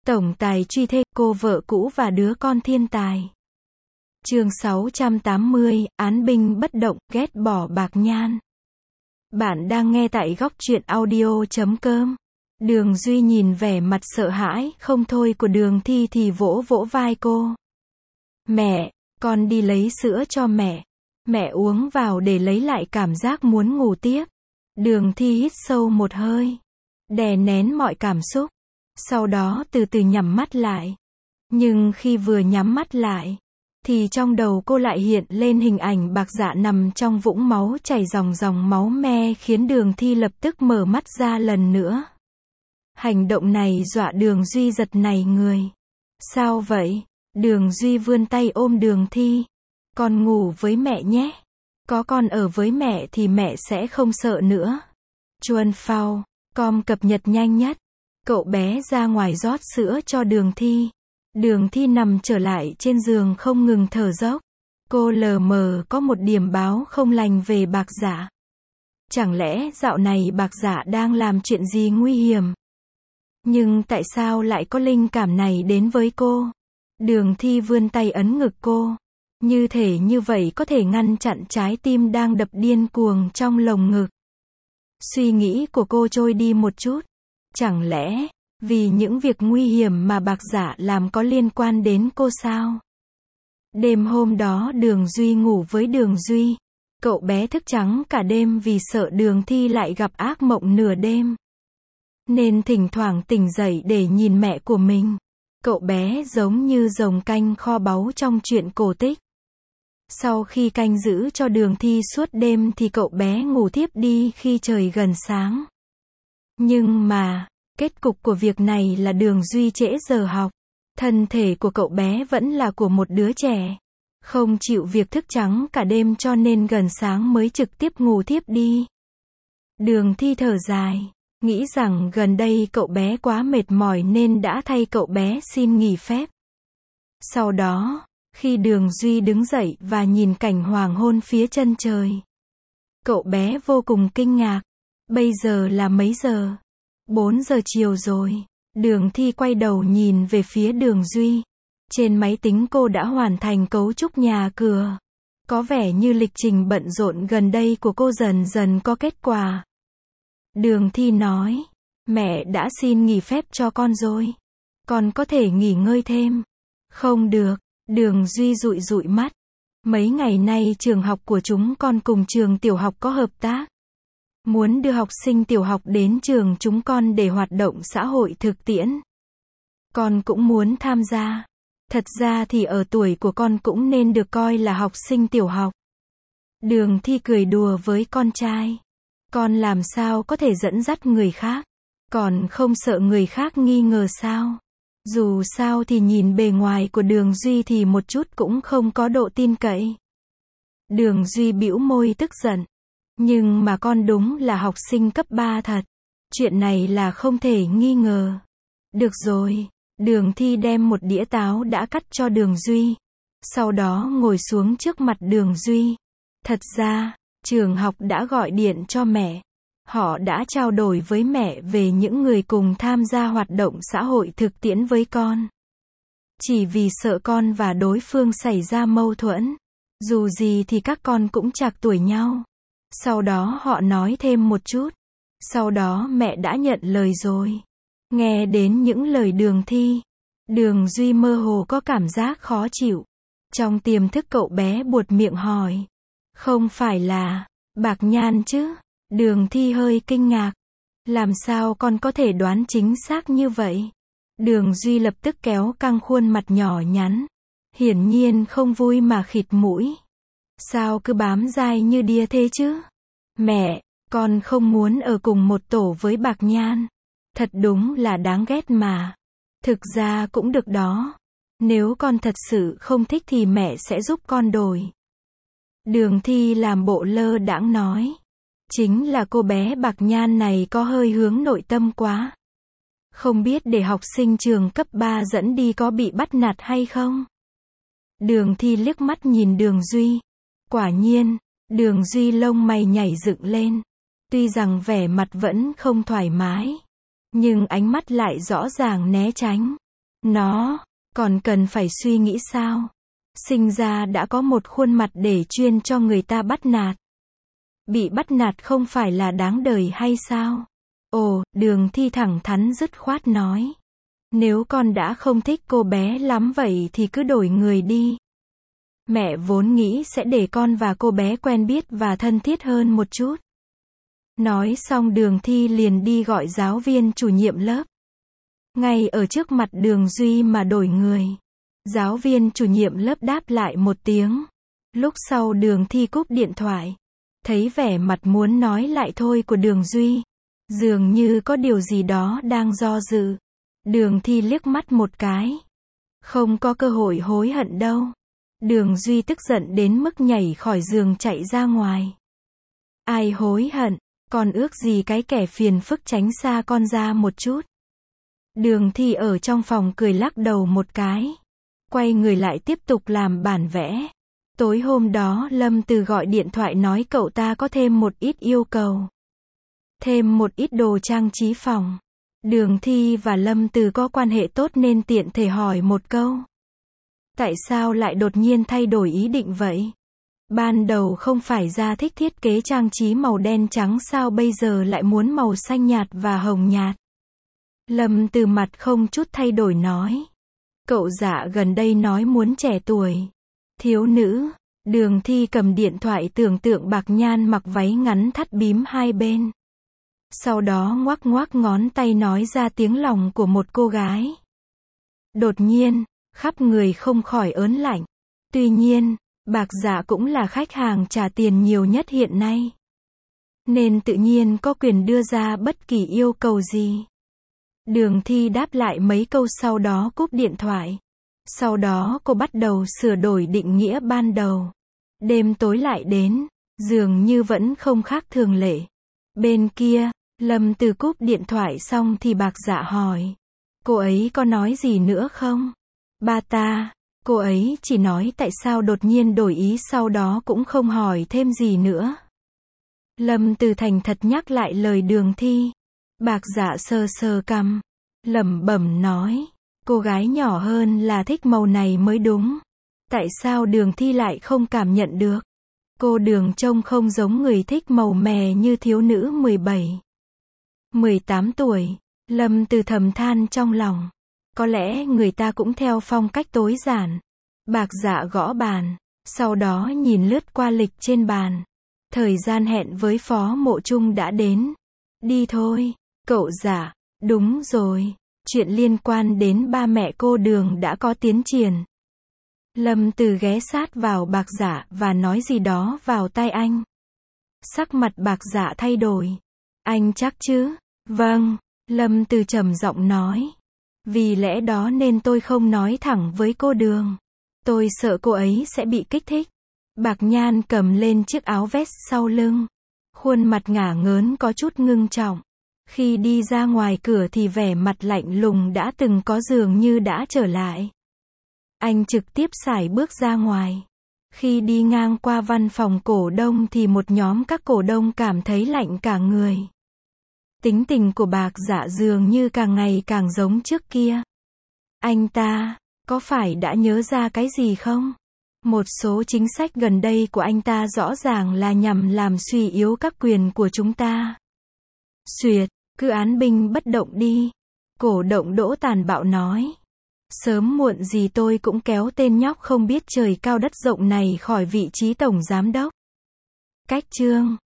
Tổng tài truy thê, cô vợ cũ và đứa con thiên tài. Chương 680, án binh bất động, ghét bỏ Bạc Nhan. Bạn đang nghe tại góc truyện audio.com. Đường Duy nhìn vẻ mặt sợ hãi không thôi của Đường Thi thì vỗ vỗ vai cô. Mẹ, con đi lấy sữa cho mẹ. Mẹ uống vào để lấy lại cảm giác muốn ngủ tiếp. Đường Thi hít sâu một hơi, đè nén mọi cảm xúc, sau đó từ từ nhắm mắt lại. Nhưng khi vừa nhắm mắt lại, thì trong đầu cô lại hiện lên hình ảnh Bạc Dạ nằm trong vũng máu chảy ròng ròng máu me khiến Đường Thi lập tức mở mắt ra lần nữa. Hành động này dọa Đường Duy giật nảy người. Sao vậy? Đường Duy vươn tay ôm Đường Thi. Con ngủ với mẹ nhé. Có con ở với mẹ thì mẹ sẽ không sợ nữa. Chuan Phao, com cập nhật nhanh nhất. Cậu bé ra ngoài rót sữa cho Đường Thi. Đường Thi nằm trở lại trên giường không ngừng thở dốc. Cô lờ mờ có một điểm báo không lành về Bạc Dạ. Chẳng lẽ dạo này Bạc Dạ đang làm chuyện gì nguy hiểm? Nhưng tại sao lại có linh cảm này đến với cô? Đường Thi vươn tay ấn ngực cô. Như thể như vậy có thể ngăn chặn trái tim đang đập điên cuồng trong lồng ngực. Suy nghĩ của cô trôi đi một chút. Chẳng lẽ, vì những việc nguy hiểm mà Bạc Dạ làm có liên quan đến cô sao? Đêm hôm đó Đường Duy ngủ với Đường Duy. Cậu bé thức trắng cả đêm vì sợ Đường Thi lại gặp ác mộng nửa đêm. Nên thỉnh thoảng tỉnh dậy để nhìn mẹ của mình. Cậu bé giống như rồng canh kho báu trong truyện cổ tích. Sau khi canh giữ cho Đường Thi suốt đêm thì cậu bé ngủ thiếp đi khi trời gần sáng. Nhưng mà, kết cục của việc này là Đường Duy trễ giờ học. Thân thể của cậu bé vẫn là của một đứa trẻ. Không chịu việc thức trắng cả đêm cho nên gần sáng mới trực tiếp ngủ thiếp đi. Đường Thi thở dài, nghĩ rằng gần đây cậu bé quá mệt mỏi nên đã thay cậu bé xin nghỉ phép. Sau đó, khi Đường Duy đứng dậy và nhìn cảnh hoàng hôn phía chân trời, cậu bé vô cùng kinh ngạc. Bây giờ là mấy giờ? 4 giờ chiều rồi. Đường Thi quay đầu nhìn về phía Đường Duy. Trên máy tính cô đã hoàn thành cấu trúc nhà cửa. Có vẻ như lịch trình bận rộn gần đây của cô dần dần có kết quả. Đường Thi nói, mẹ đã xin nghỉ phép cho con rồi. Con có thể nghỉ ngơi thêm. Không được. Đường Duy dụi dụi mắt. Mấy ngày nay trường học của chúng con cùng trường tiểu học có hợp tác. Muốn đưa học sinh tiểu học đến trường chúng con để hoạt động xã hội thực tiễn. Con cũng muốn tham gia. Thật ra thì ở tuổi của con cũng nên được coi là học sinh tiểu học. Đường Thi cười đùa với con trai. Con làm sao có thể dẫn dắt người khác? Còn không sợ người khác nghi ngờ sao? Dù sao thì nhìn bề ngoài của Đường Duy thì một chút cũng không có độ tin cậy. Đường Duy bĩu môi tức giận. Nhưng mà con đúng là học sinh cấp 3 thật. Chuyện này là không thể nghi ngờ. Được rồi. Đường Thi đem một đĩa táo đã cắt cho Đường Duy. Sau đó ngồi xuống trước mặt Đường Duy. Thật ra, trường học đã gọi điện cho mẹ. Họ đã trao đổi với mẹ về những người cùng tham gia hoạt động xã hội thực tiễn với con. Chỉ vì sợ con và đối phương xảy ra mâu thuẫn. Dù gì thì các con cũng trạc tuổi nhau. Sau đó họ nói thêm một chút. Sau đó mẹ đã nhận lời rồi. Nghe đến những lời Đường Thi, Đường Duy mơ hồ có cảm giác khó chịu. Trong tiềm thức cậu bé buột miệng hỏi. Không phải là Bạc Nhan chứ? Đường Thi hơi kinh ngạc. Làm sao con có thể đoán chính xác như vậy? Đường Duy lập tức kéo căng khuôn mặt nhỏ nhắn. Hiển nhiên không vui mà khịt mũi. Sao cứ bám dai như đia thế chứ? Mẹ, con không muốn ở cùng một tổ với Bạc Nhan. Thật đúng là đáng ghét mà. Thực ra cũng được đó. Nếu con thật sự không thích thì mẹ sẽ giúp con đổi. Đường Thi làm bộ lơ đãng nói. Chính là cô bé Bạc Nhan này có hơi hướng nội tâm quá. Không biết để học sinh trường cấp 3 dẫn đi có bị bắt nạt hay không? Đường Thi liếc mắt nhìn Đường Duy. Quả nhiên, Đường Duy lông mày nhảy dựng lên. Tuy rằng vẻ mặt vẫn không thoải mái, nhưng ánh mắt lại rõ ràng né tránh. Nó, còn cần phải suy nghĩ sao? Sinh ra đã có một khuôn mặt để chuyên cho người ta bắt nạt. Bị bắt nạt không phải là đáng đời hay sao? Ồ, Đường Thi thẳng thắn dứt khoát nói. Nếu con đã không thích cô bé lắm vậy thì cứ đổi người đi. Mẹ vốn nghĩ sẽ để con và cô bé quen biết và thân thiết hơn một chút. Nói xong Đường Thi liền đi gọi giáo viên chủ nhiệm lớp. Ngay ở trước mặt Đường Duy mà đổi người. Giáo viên chủ nhiệm lớp đáp lại một tiếng. Lúc sau Đường Thi cúp điện thoại. Thấy vẻ mặt muốn nói lại thôi của Đường Duy. Dường như có điều gì đó đang do dự. Đường Thi liếc mắt một cái. Không có cơ hội hối hận đâu. Đường Duy tức giận đến mức nhảy khỏi giường chạy ra ngoài. Ai hối hận, con ước gì cái kẻ phiền phức tránh xa con ra một chút. Đường Thi ở trong phòng cười lắc đầu một cái. Quay người lại tiếp tục làm bản vẽ. Tối hôm đó Lâm Từ gọi điện thoại nói cậu ta có thêm một ít yêu cầu. Thêm một ít đồ trang trí phòng. Đường Thi và Lâm Từ có quan hệ tốt nên tiện thể hỏi một câu. Tại sao lại đột nhiên thay đổi ý định vậy? Ban đầu không phải ra thích thiết kế trang trí màu đen trắng sao bây giờ lại muốn màu xanh nhạt và hồng nhạt? Lâm Từ mặt không chút thay đổi nói. Cậu Dạ gần đây nói muốn trẻ tuổi. Thiếu nữ. Đường Thi cầm điện thoại tưởng tượng Bạc Nhan mặc váy ngắn thắt bím hai bên. Sau đó ngoắc ngoắc ngón tay nói ra tiếng lòng của một cô gái. Đột nhiên, khắp người không khỏi ớn lạnh. Tuy nhiên, Bạc Dạ cũng là khách hàng trả tiền nhiều nhất hiện nay. Nên tự nhiên có quyền đưa ra bất kỳ yêu cầu gì. Đường Thi đáp lại mấy câu sau đó cúp điện thoại. Sau đó cô bắt đầu sửa đổi định nghĩa ban đầu. Đêm tối lại đến, dường như vẫn không khác thường lệ. Bên kia, Lâm Từ cúp điện thoại xong thì Bạc Dạ hỏi. Cô ấy có nói gì nữa không? Ba ta, cô ấy chỉ nói tại sao đột nhiên đổi ý sau đó cũng không hỏi thêm gì nữa. Lâm Từ thành thật nhắc lại lời Đường Thi. Bạc Dạ sờ sờ cằm, lẩm bẩm nói. Cô gái nhỏ hơn là thích màu này mới đúng. Tại sao Đường Thi lại không cảm nhận được? Cô Đường trông không giống người thích màu mè như thiếu nữ 17, 18 tuổi. Lâm Từ thầm than trong lòng. Có lẽ người ta cũng theo phong cách tối giản. Bạc Dạ gõ bàn, sau đó nhìn lướt qua lịch trên bàn. Thời gian hẹn với Phó Mộ Trung đã đến. Đi thôi, cậu Dạ. Đúng rồi, chuyện liên quan đến ba mẹ cô Đường đã có tiến triển. Lâm Từ ghé sát vào Bạc Dạ và nói gì đó vào tai anh. Sắc mặt Bạc Dạ thay đổi. Anh chắc chứ? Vâng, Lâm Từ trầm giọng nói. Vì lẽ đó nên tôi không nói thẳng với cô Đường. Tôi sợ cô ấy sẽ bị kích thích. Bạc Nhan cầm lên chiếc áo vest sau lưng. Khuôn mặt ngả ngớn có chút ngưng trọng. Khi đi ra ngoài cửa thì vẻ mặt lạnh lùng đã từng có dường như đã trở lại. Anh trực tiếp sải bước ra ngoài. Khi đi ngang qua văn phòng cổ đông thì một nhóm các cổ đông cảm thấy lạnh cả người. Tính tình của Bạc Dạ dường như càng ngày càng giống trước kia. Anh ta, có phải đã nhớ ra cái gì không? Một số chính sách gần đây của anh ta rõ ràng là nhằm làm suy yếu các quyền của chúng ta. Xuyệt, cứ án binh bất động đi. Cổ động Đỗ tàn bạo nói. Sớm muộn gì tôi cũng kéo tên nhóc không biết trời cao đất rộng này khỏi vị trí tổng giám đốc. Cách chương